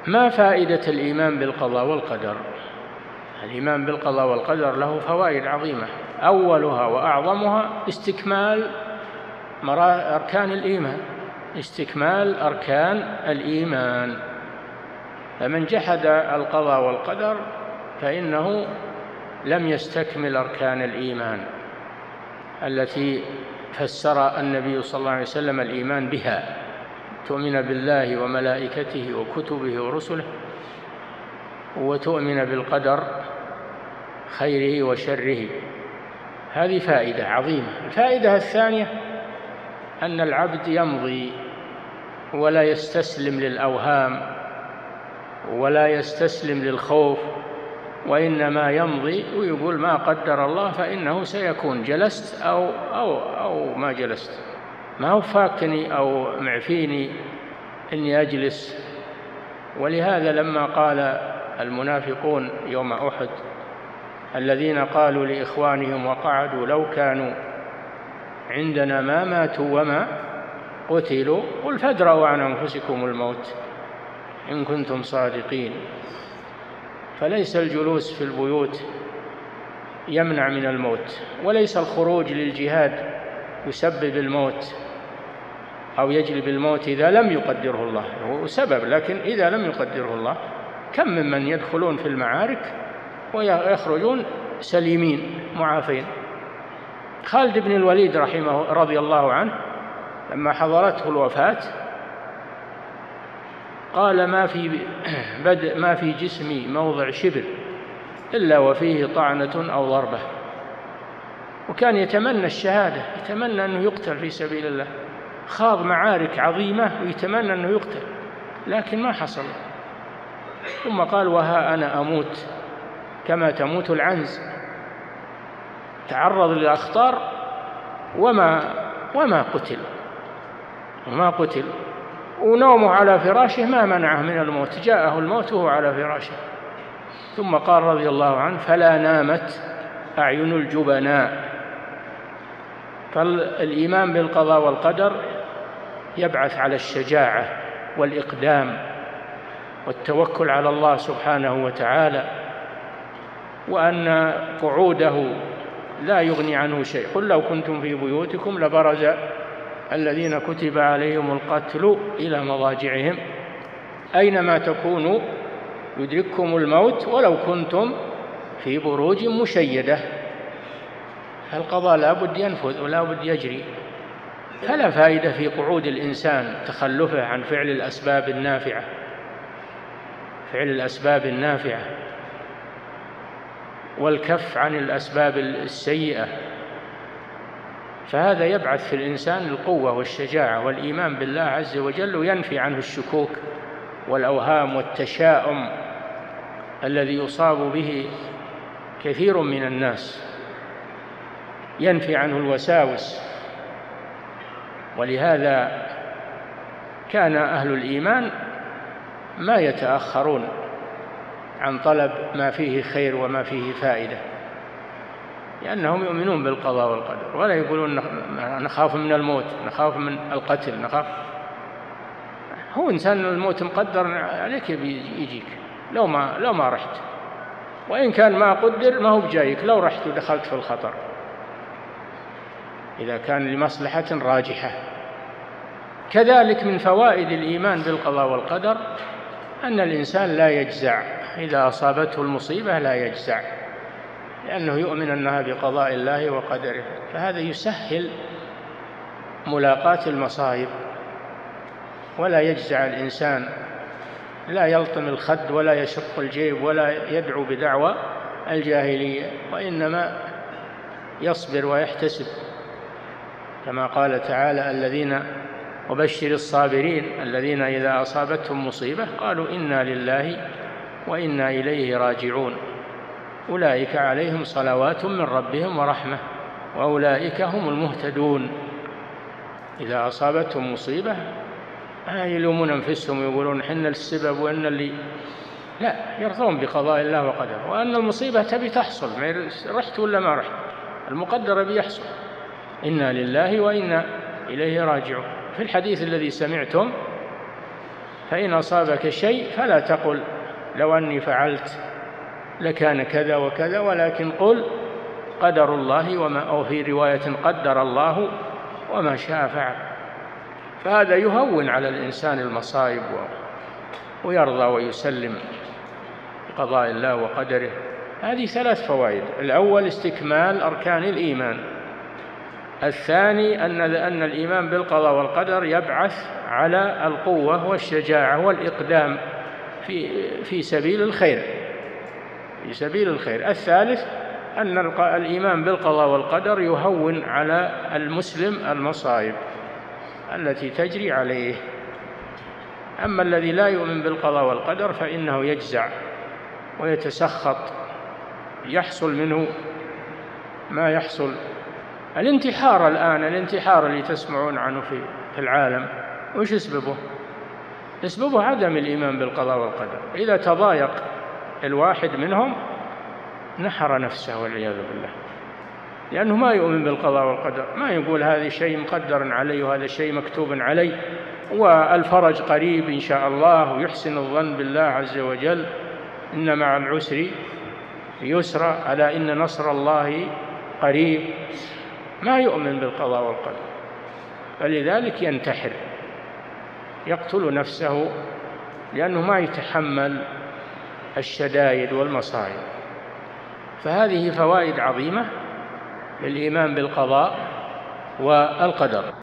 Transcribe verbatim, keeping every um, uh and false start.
ما فائدة الإيمان بالقضاء والقدر؟ الإيمان بالقضاء والقدر له فوائد عظيمة، أولها وأعظمها استكمال أركان الإيمان، استكمال أركان الإيمان. فمن جحد القضاء والقدر فإنه لم يستكمل أركان الإيمان التي فسر النبي صلى الله عليه وسلم الإيمان بها: تؤمن بالله وملائكته وكتبه ورسله، وتؤمن بالقدر خيره وشره. هذه فائدة عظيمة. الفائدة الثانية أن العبد يمضي ولا يستسلم للأوهام ولا يستسلم للخوف، وإنما يمضي ويقول ما قدر الله فإنه سيكون، جلست أو, أو, أو ما جلست، ما هو فاكني أو معفيني إني أجلس. ولهذا لما قال المنافقون يوم أحد الذين قالوا لإخوانهم وقعدوا لو كانوا عندنا ما ماتوا وما قتلوا قل فادرءوا عن أنفسكم الموت إن كنتم صادقين. فليس الجلوس في البيوت يمنع من الموت، وليس الخروج للجهاد يسبب الموت أو يجلب الموت إذا لم يقدره الله. هو سبب، لكن إذا لم يقدره الله كم ممن يدخلون في المعارك ويخرجون سليمين معافين. خالد بن الوليد رحمه رضي الله عنه لما حضرته الوفاة قال ما في بدء ما في جسمي موضع شبر إلا وفيه طعنة أو ضربة، وكان يتمنى الشهادة، يتمنى أنه يقتل في سبيل الله، خاض معارك عظيمة ويتمنى أنه يقتل لكن ما حصل. ثم قال وها أنا أموت كما تموت العنز، تعرض للأخطار وما وما قتل وما قتل ونومه على فراشه ما منعه من الموت، جاءه الموت وهو على فراشه. ثم قال رضي الله عنه فلا نامت أعين الجبناء. فالإيمان بالقضاء والقدر يبعث على الشجاعة والإقدام والتوكل على الله سبحانه وتعالى، وأن قعوده لا يغني عنه شيء. قل لو كنتم في بيوتكم لبرز الذين كتب عليهم القتل إلى مضاجعهم أينما تكونوا يدرككم الموت ولو كنتم في بروج مشيدة. القضاء لا بد ينفذ ولا بد يجري، فلا فائدة في قعود الإنسان تخلفه عن فعل الأسباب النافعة فعل الأسباب النافعة والكف عن الأسباب السيئة. فهذا يبعث في الإنسان القوة والشجاعة والإيمان بالله عز وجل، وينفي عنه الشكوك والأوهام والتشاؤم الذي يصاب به كثير من الناس، ينفي عنه الوساوس. ولهذا كان أهل الإيمان ما يتأخرون عن طلب ما فيه خير وما فيه فائدة، لأنهم يؤمنون بالقضاء والقدر، ولا يقولون نخاف من الموت، نخاف من القتل، نخاف. هو إنسان الموت مقدر عليك يجيك لو ما لو ما رحت، وإن كان ما قدر ما هو بجايك لو رحت ودخلت في الخطر إذا كان لمصلحة راجحة. كذلك من فوائد الإيمان بالقضاء والقدر أن الإنسان لا يجزع إذا أصابته المصيبة، لا يجزع لأنه يؤمن أنها بقضاء الله وقدره، فهذا يسهل ملاقاة المصائب. ولا يجزع الإنسان، لا يلطم الخد ولا يشق الجيب ولا يدعو بدعوى الجاهلية، وإنما يصبر ويحتسب كما قال تعالى الذين وبشر الصابرين الذين إذا أصابتهم مصيبة قالوا إنا لله وإنا إليه راجعون أولئك عليهم صلوات من ربهم ورحمة وأولئك هم المهتدون. إذا أصابتهم مصيبة يلومون أنفسهم ويقولون حنا السبب وأن اللي لا، يرضون بقضاء الله وقدره، وأن المصيبة تبي تحصل، رحت ولا ما رحت المقدر بيحصل. إنا لله وإنا إليه راجعون. في الحديث الذي سمعتم فإن أصابك شيء فلا تقل لو أني فعلت لكان كذا وكذا، ولكن قل قدر الله وما، أو في رواية قدر الله وما شاء فعل. فهذا يهون على الإنسان المصائب ويرضى ويسلم بقضاء الله وقدره. هذه ثلاث فوائد: الأول استكمال أركان الإيمان، الثاني أن أن الإيمان بالقضاء والقدر يبعث على القوة والشجاعة والإقدام في في سبيل الخير في سبيل الخير الثالث أن الإيمان بالقضاء والقدر يهون على المسلم المصائب التي تجري عليه. أما الذي لا يؤمن بالقضاء والقدر فإنه يجزع ويتسخط، يحصل منه ما يحصل. الانتحار الآن، الانتحار اللي تسمعون عنه في العالم، وش يسببه؟ يسببه عدم الإيمان بالقضاء والقدر. إذا تضايق الواحد منهم نحر نفسه والعياذ بالله، لأنه ما يؤمن بالقضاء والقدر، ما يقول هذا شيء مقدر علي وهذا شيء مكتوب علي والفرج قريب إن شاء الله، ويحسن الظن بالله عز وجل، إن مع العسر يسرا، ألا إن نصر الله قريب. ما يؤمن بالقضاء والقدر، فلذلك ينتحر، يقتل نفسه، لأنه ما يتحمل الشدائد والمصائب. فهذه فوائد عظيمة للإيمان بالقضاء والقدر.